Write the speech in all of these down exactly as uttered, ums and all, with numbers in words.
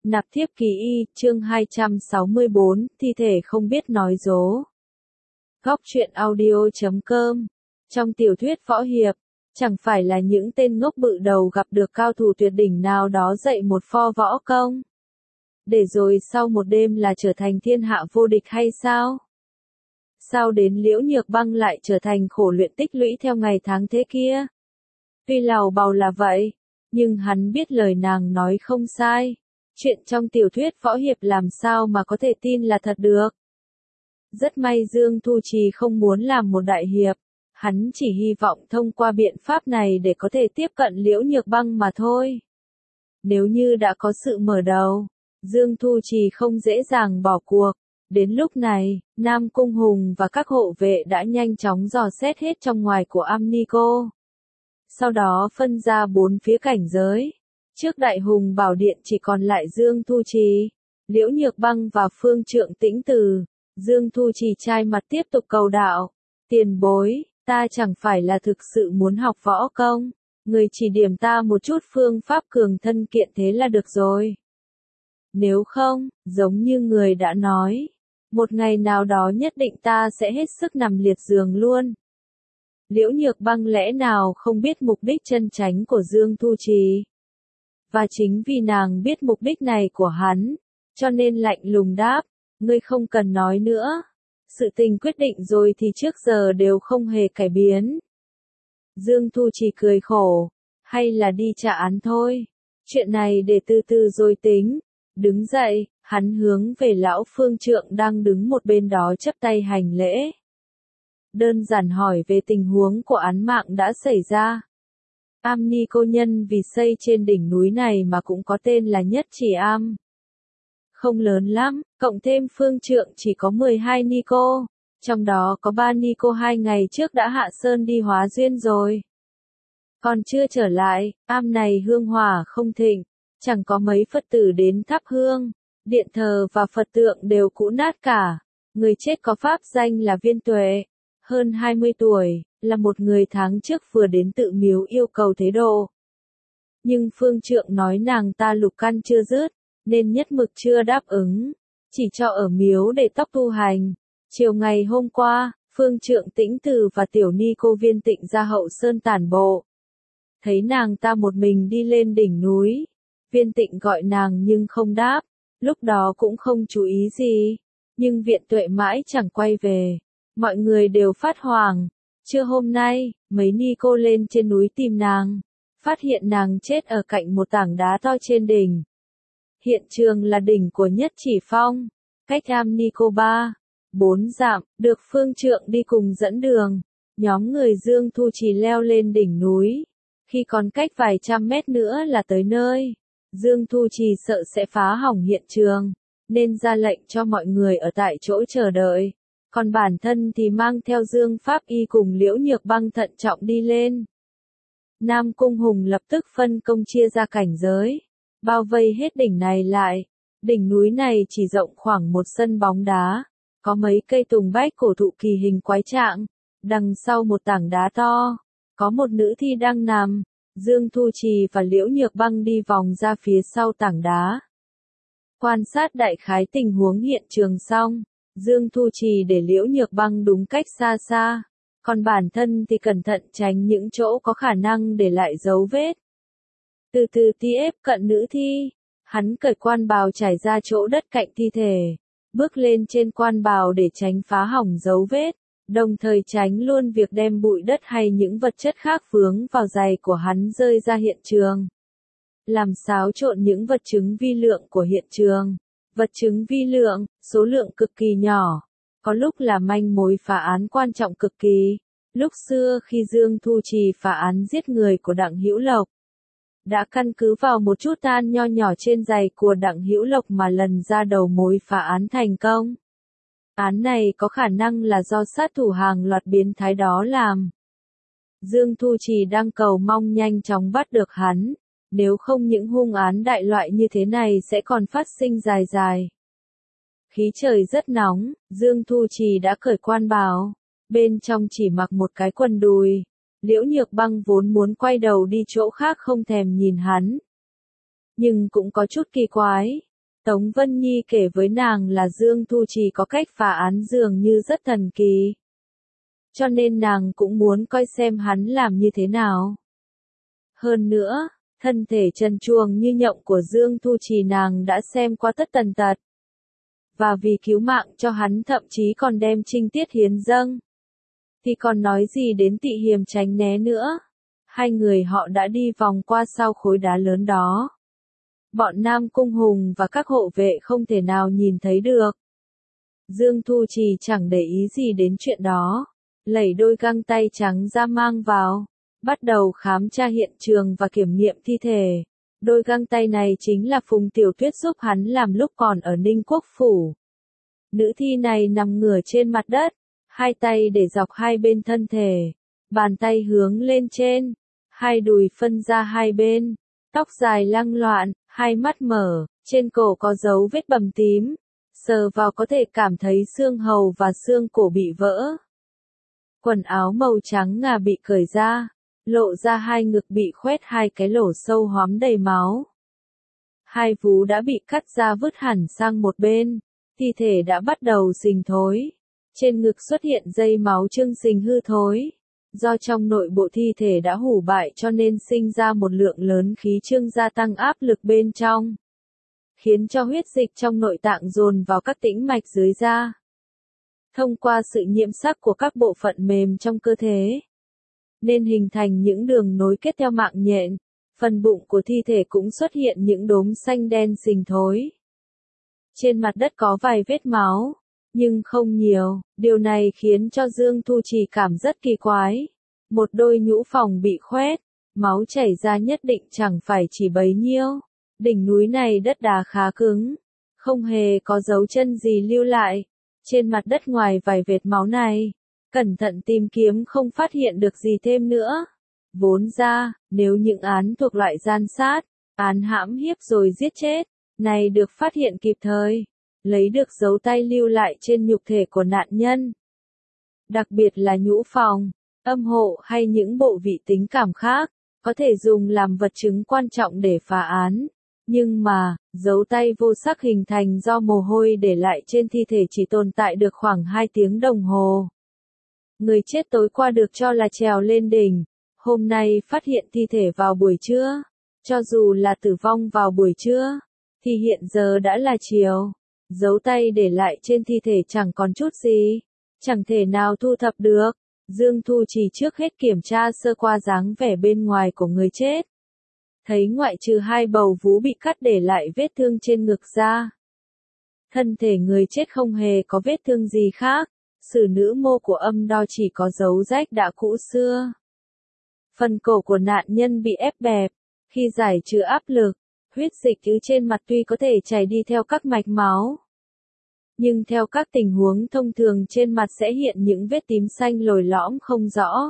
Nạp thiếp ký y, chương hai trăm sáu mươi bốn, thi thể không biết nói dối. Góc truyện audio chấm com. Trong tiểu thuyết võ hiệp, chẳng phải là những tên ngốc bự đầu gặp được cao thủ tuyệt đỉnh nào đó dạy một pho võ công, để rồi sau một đêm là trở thành thiên hạ vô địch hay sao? Sao đến Liễu Nhược Băng lại trở thành khổ luyện tích lũy theo ngày tháng thế kia? Tuy lào bào là vậy, nhưng hắn biết lời nàng nói không sai. Chuyện trong tiểu thuyết võ hiệp làm sao mà có thể tin là thật được. Rất may Dương Thu Trì không muốn làm một đại hiệp, hắn chỉ hy vọng thông qua biện pháp này để có thể tiếp cận Liễu Nhược Băng mà thôi. Nếu như đã có sự mở đầu, Dương Thu Trì không dễ dàng bỏ cuộc. Đến lúc này, Nam Cung Hùng và các hộ vệ đã nhanh chóng dò xét hết trong ngoài của Am Ni Cô. Sau đó phân ra bốn phía cảnh giới. Trước Đại Hùng Bảo Điện chỉ còn lại Dương Thu Trì, Liễu Nhược Băng và Phương Trượng Tĩnh Từ. Dương Thu Trì trai mặt tiếp tục cầu đạo. Tiền bối, ta chẳng phải là thực sự muốn học võ công. Người chỉ điểm ta một chút phương pháp cường thân kiện thế là được rồi. Nếu không, giống như người đã nói, một ngày nào đó nhất định ta sẽ hết sức nằm liệt giường luôn. Liễu Nhược Băng lẽ nào không biết mục đích chân chánh của Dương Thu Trì? Và chính vì nàng biết mục đích này của hắn, cho nên lạnh lùng đáp, ngươi không cần nói nữa. Sự tình quyết định rồi thì trước giờ đều không hề cải biến. Dương Thu Trì cười khổ, hay là đi trả án thôi. Chuyện này để từ từ rồi tính. Đứng dậy, hắn hướng về lão Phương Trượng đang đứng một bên đó chắp tay hành lễ. Đơn giản hỏi về tình huống của án mạng đã xảy ra. Am Ni Cô nhân vì xây trên đỉnh núi này mà cũng có tên là Nhất Chỉ Am. Không lớn lắm, cộng thêm Phương Trượng chỉ có mười hai Ni Cô, trong đó có ba Ni Cô hai ngày trước đã hạ sơn đi hóa duyên rồi. Còn chưa trở lại, am này hương hỏa không thịnh, chẳng có mấy Phật tử đến thắp hương, điện thờ và Phật tượng đều cũ nát cả. Người chết có pháp danh là Viên Tuệ, hơn hai mươi tuổi, là một người tháng trước vừa đến tự miếu yêu cầu thế độ. Nhưng Phương Trượng nói nàng ta lục căn chưa dứt, nên nhất mực chưa đáp ứng, chỉ cho ở miếu để tóc tu hành. Chiều ngày hôm qua, Phương Trượng Tĩnh Từ và Tiểu Ni Cô Viên Tịnh ra hậu sơn tản bộ. Thấy nàng ta một mình đi lên đỉnh núi, Viên Tịnh gọi nàng nhưng không đáp, lúc đó cũng không chú ý gì, nhưng Viện Tuệ mãi chẳng quay về. Mọi người đều phát hoảng. Trưa hôm nay, mấy ni cô lên trên núi tìm nàng, phát hiện nàng chết ở cạnh một tảng đá to trên đỉnh. Hiện trường là đỉnh của Nhất Chỉ Phong, cách Am Ni Cô ba, bốn dặm, được Phương Trượng đi cùng dẫn đường. Nhóm người Dương Thu Trì leo lên đỉnh núi, khi còn cách vài trăm mét nữa là tới nơi. Dương Thu Trì sợ sẽ phá hỏng hiện trường, nên ra lệnh cho mọi người ở tại chỗ chờ đợi. Còn bản thân thì mang theo Dương Pháp Y cùng Liễu Nhược Băng thận trọng đi lên. Nam Cung Hùng lập tức phân công chia ra cảnh giới, bao vây hết đỉnh này lại. Đỉnh núi này chỉ rộng khoảng một sân bóng đá, có mấy cây tùng bách cổ thụ kỳ hình quái trạng, đằng sau một tảng đá to, có một nữ thi đang nằm. Dương Thu Trì và Liễu Nhược Băng đi vòng ra phía sau tảng đá. Quan sát đại khái tình huống hiện trường xong, Dương Thu Trì để Liễu Nhược Băng đúng cách xa xa, còn bản thân thì cẩn thận tránh những chỗ có khả năng để lại dấu vết. Từ từ tiếp cận nữ thi, hắn cởi quan bào trải ra chỗ đất cạnh thi thể, bước lên trên quan bào để tránh phá hỏng dấu vết, đồng thời tránh luôn việc đem bụi đất hay những vật chất khác vướng vào giày của hắn rơi ra hiện trường. Làm xáo trộn những vật chứng vi lượng của hiện trường. Vật chứng vi lượng, số lượng cực kỳ nhỏ, có lúc là manh mối phá án quan trọng cực kỳ. Lúc xưa khi Dương Thu Trì phá án giết người của Đặng Hữu Lộc, đã căn cứ vào một chút tan nho nhỏ trên giày của Đặng Hữu Lộc mà lần ra đầu mối phá án thành công. Án này có khả năng là do sát thủ hàng loạt biến thái đó làm. Dương Thu Trì đang cầu mong nhanh chóng bắt được hắn. Nếu không những hung án đại loại như thế này sẽ còn phát sinh dài dài. Khí trời rất nóng, Dương Thu Trì đã cởi quan bào, bên trong chỉ mặc một cái quần đùi. Liễu Nhược Băng vốn muốn quay đầu đi chỗ khác không thèm nhìn hắn. Nhưng cũng có chút kỳ quái, Tống Vân Nhi kể với nàng là Dương Thu Trì có cách phá án dường như rất thần kỳ. Cho nên nàng cũng muốn coi xem hắn làm như thế nào. Hơn nữa, thân thể trần truồng như nhộng của Dương Thu Trì nàng đã xem qua tất tần tật. Và vì cứu mạng cho hắn thậm chí còn đem trinh tiết hiến dâng. Thì còn nói gì đến Tị Hiềm tránh né nữa. Hai người họ đã đi vòng qua sau khối đá lớn đó. Bọn Nam Cung Hùng và các hộ vệ không thể nào nhìn thấy được. Dương Thu Trì chẳng để ý gì đến chuyện đó. Lẩy đôi găng tay trắng ra mang vào. Bắt đầu khám tra hiện trường và kiểm nghiệm thi thể. Đôi găng tay này chính là Phùng Tiểu Tuyết giúp hắn làm lúc còn ở Ninh Quốc Phủ. Nữ thi này nằm ngửa trên mặt đất. Hai tay để dọc hai bên thân thể. Bàn tay hướng lên trên. Hai đùi phân ra hai bên. Tóc dài lăng loạn, hai mắt mở, trên cổ có dấu vết bầm tím. Sờ vào có thể cảm thấy xương hầu và xương cổ bị vỡ. Quần áo màu trắng ngà bị cởi ra, lộ ra hai ngực bị khoét hai cái lỗ sâu hoắm đầy máu. Hai vú đã bị cắt ra vứt hẳn sang một bên, thi thể đã bắt đầu rình thối. Trên ngực xuất hiện dây máu chương rình hư thối. Do trong nội bộ thi thể đã hủ bại cho nên sinh ra một lượng lớn khí chương gia tăng áp lực bên trong. Khiến cho huyết dịch trong nội tạng dồn vào các tĩnh mạch dưới da. Thông qua sự nhiễm sắc của các bộ phận mềm trong cơ thể. Nên hình thành những đường nối kết theo mạng nhện. Phần bụng của thi thể cũng xuất hiện những đốm xanh đen rình thối. Trên mặt đất có vài vết máu. Nhưng không nhiều, điều này khiến cho Dương Thu Trì cảm rất kỳ quái. Một đôi nhũ phòng bị khoét, máu chảy ra nhất định chẳng phải chỉ bấy nhiêu. Đỉnh núi này đất đá khá cứng, không hề có dấu chân gì lưu lại. Trên mặt đất ngoài vài vệt máu này, cẩn thận tìm kiếm không phát hiện được gì thêm nữa. Vốn ra, nếu những án thuộc loại gian sát, án hãm hiếp rồi giết chết, này được phát hiện kịp thời. Lấy được dấu tay lưu lại trên nhục thể của nạn nhân. Đặc biệt là nhũ phòng, âm hộ hay những bộ vị tính cảm khác, có thể dùng làm vật chứng quan trọng để phá án. Nhưng mà, dấu tay vô sắc hình thành do mồ hôi để lại trên thi thể chỉ tồn tại được khoảng hai tiếng đồng hồ. Người chết tối qua được cho là trèo lên đỉnh, hôm nay phát hiện thi thể vào buổi trưa. Cho dù là tử vong vào buổi trưa, thì hiện giờ đã là chiều. Dấu tay để lại trên thi thể chẳng còn chút gì, chẳng thể nào thu thập được. Dương Thu Trì trước hết kiểm tra sơ qua dáng vẻ bên ngoài của người chết. Thấy ngoại trừ hai bầu vú bị cắt để lại vết thương trên ngực ra. Thân thể người chết không hề có vết thương gì khác, sử nữ mô của âm đo chỉ có dấu rách đã cũ xưa. Phần cổ của nạn nhân bị ép bẹp, khi giải trừ áp lực. Huyết dịch ứ trên mặt tuy có thể chảy đi theo các mạch máu. Nhưng theo các tình huống thông thường trên mặt sẽ hiện những vết tím xanh lồi lõm không rõ.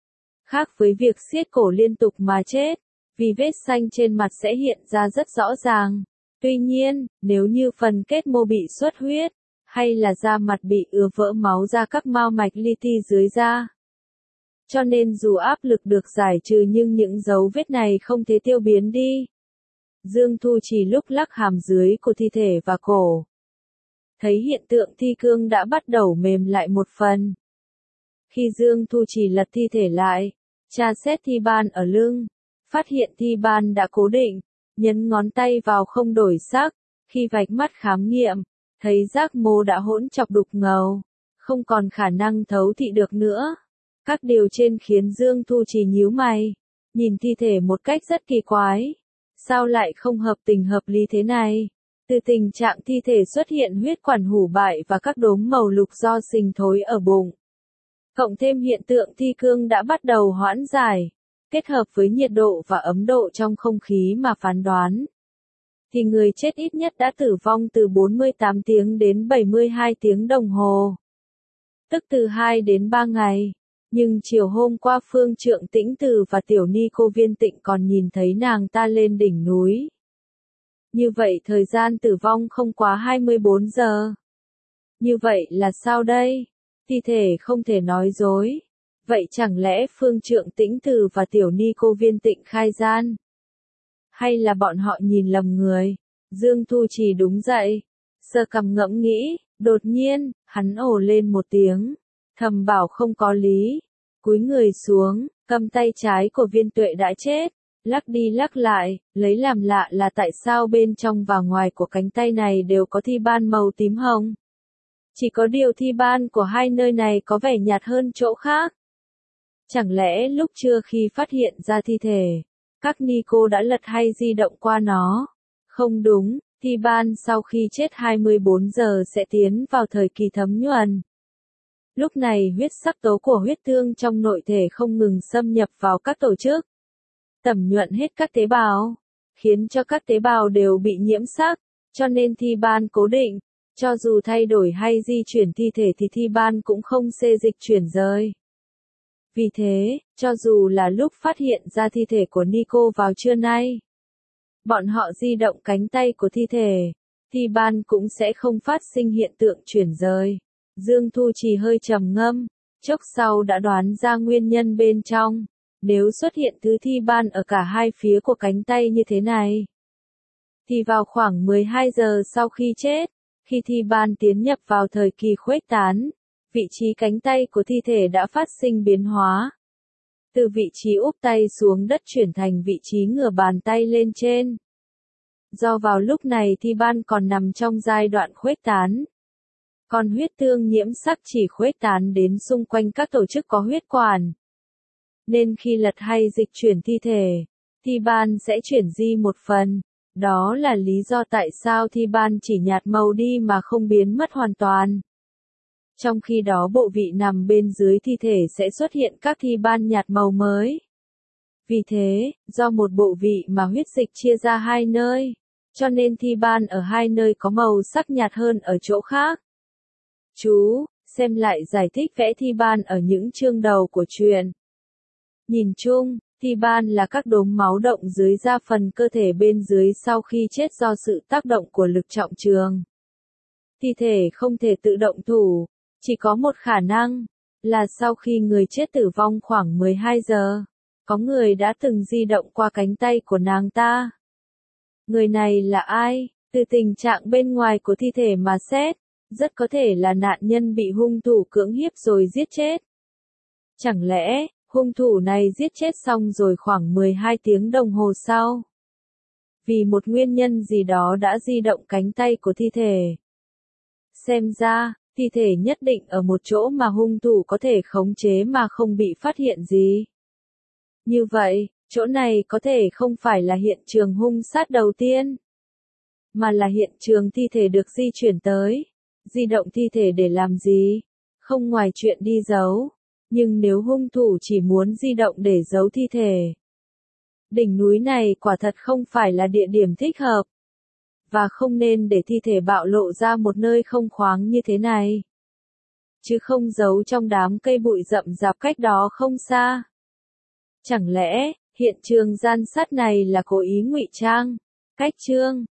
Khác với việc siết cổ liên tục mà chết, vì vết xanh trên mặt sẽ hiện ra rất rõ ràng. Tuy nhiên, nếu như phần kết mô bị xuất huyết, hay là da mặt bị ứa vỡ máu ra các mao mạch li ti dưới da. Cho nên dù áp lực được giải trừ nhưng những dấu vết này không thể tiêu biến đi. Dương Thu Trì lúc lắc hàm dưới của thi thể và cổ. Thấy hiện tượng thi cương đã bắt đầu mềm lại một phần. Khi Dương Thu Trì lật thi thể lại, tra xét thi ban ở lưng, phát hiện thi ban đã cố định, nhấn ngón tay vào không đổi sắc, khi vạch mắt khám nghiệm, thấy giác mô đã hỗn chọc đục ngầu, không còn khả năng thấu thị được nữa. Các điều trên khiến Dương Thu Trì nhíu mày, nhìn thi thể một cách rất kỳ quái. Sao lại không hợp tình hợp lý thế này? Từ tình trạng thi thể xuất hiện huyết quản hủ bại và các đốm màu lục do sình thối ở bụng. Cộng thêm hiện tượng thi cương đã bắt đầu hoãn giải, kết hợp với nhiệt độ và ấm độ trong không khí mà phán đoán. Thì người chết ít nhất đã tử vong từ bốn mươi tám tiếng đến bảy mươi hai tiếng đồng hồ. Tức từ hai đến ba ngày. Nhưng chiều hôm qua Phương Trượng Tĩnh Từ và Tiểu Ni Cô Viên Tịnh còn nhìn thấy nàng ta lên đỉnh núi. Như vậy thời gian tử vong không quá hai mươi bốn giờ. Như vậy là sao đây? Thi thể không thể nói dối. Vậy chẳng lẽ Phương Trượng Tĩnh Từ và Tiểu Ni Cô Viên Tịnh khai gian? Hay là bọn họ nhìn lầm người? Dương Thu Trì đúng dậy, sờ cằm ngẫm nghĩ, đột nhiên, hắn ồ lên một tiếng, thầm bảo không có lý, cúi người xuống, cầm tay trái của Viên Tuệ đã chết, lắc đi lắc lại, lấy làm lạ là tại sao bên trong và ngoài của cánh tay này đều có thi ban màu tím hồng. Chỉ có điều thi ban của hai nơi này có vẻ nhạt hơn chỗ khác. Chẳng lẽ lúc trưa khi phát hiện ra thi thể, các ni cô đã lật hay di động qua nó? Không đúng, thi ban sau khi chết hai mươi bốn giờ sẽ tiến vào thời kỳ thấm nhuần. Lúc này huyết sắc tố của huyết tương trong nội thể không ngừng xâm nhập vào các tổ chức, tẩm nhuận hết các tế bào, khiến cho các tế bào đều bị nhiễm sắc, cho nên thi ban cố định, cho dù thay đổi hay di chuyển thi thể thì thi ban cũng không xê dịch chuyển rời. Vì thế, cho dù là lúc phát hiện ra thi thể của Nico vào trưa nay, bọn họ di động cánh tay của thi thể, thi ban cũng sẽ không phát sinh hiện tượng chuyển rời. Dương Thu Trì hơi trầm ngâm, chốc sau đã đoán ra nguyên nhân bên trong. Nếu xuất hiện thứ thi ban ở cả hai phía của cánh tay như thế này, thì vào khoảng mười hai giờ sau khi chết, khi thi ban tiến nhập vào thời kỳ khuếch tán, vị trí cánh tay của thi thể đã phát sinh biến hóa. Từ vị trí úp tay xuống đất chuyển thành vị trí ngửa bàn tay lên trên. Do vào lúc này thi ban còn nằm trong giai đoạn khuếch tán. Còn huyết tương nhiễm sắc chỉ khuếch tán đến xung quanh các tổ chức có huyết quản. Nên khi lật hay dịch chuyển thi thể, thi ban sẽ chuyển di một phần. Đó là lý do tại sao thi ban chỉ nhạt màu đi mà không biến mất hoàn toàn. Trong khi đó bộ vị nằm bên dưới thi thể sẽ xuất hiện các thi ban nhạt màu mới. Vì thế, do một bộ vị mà huyết dịch chia ra hai nơi, cho nên thi ban ở hai nơi có màu sắc nhạt hơn ở chỗ khác. Chú, xem lại giải thích vẽ thi ban ở những chương đầu của truyện. Nhìn chung, thi ban là các đốm máu động dưới da phần cơ thể bên dưới sau khi chết do sự tác động của lực trọng trường. Thi thể không thể tự động thủ, chỉ có một khả năng, là sau khi người chết tử vong khoảng mười hai giờ, có người đã từng di động qua cánh tay của nàng ta. Người này là ai? Từ tình trạng bên ngoài của thi thể mà xét, rất có thể là nạn nhân bị hung thủ cưỡng hiếp rồi giết chết. Chẳng lẽ, hung thủ này giết chết xong rồi khoảng mười hai tiếng đồng hồ sau? Vì một nguyên nhân gì đó đã di động cánh tay của thi thể. Xem ra, thi thể nhất định ở một chỗ mà hung thủ có thể khống chế mà không bị phát hiện gì. Như vậy, chỗ này có thể không phải là hiện trường hung sát đầu tiên, mà là hiện trường thi thể được di chuyển tới. Di động thi thể để làm gì? Không ngoài chuyện đi giấu. Nhưng nếu hung thủ chỉ muốn di động để giấu thi thể, đỉnh núi này quả thật không phải là địa điểm thích hợp. Và không nên để thi thể bạo lộ ra một nơi không khoáng như thế này. Chứ không giấu trong đám cây bụi rậm rạp cách đó không xa. Chẳng lẽ, hiện trường gian sát này là cố ý ngụy trang? Cách chương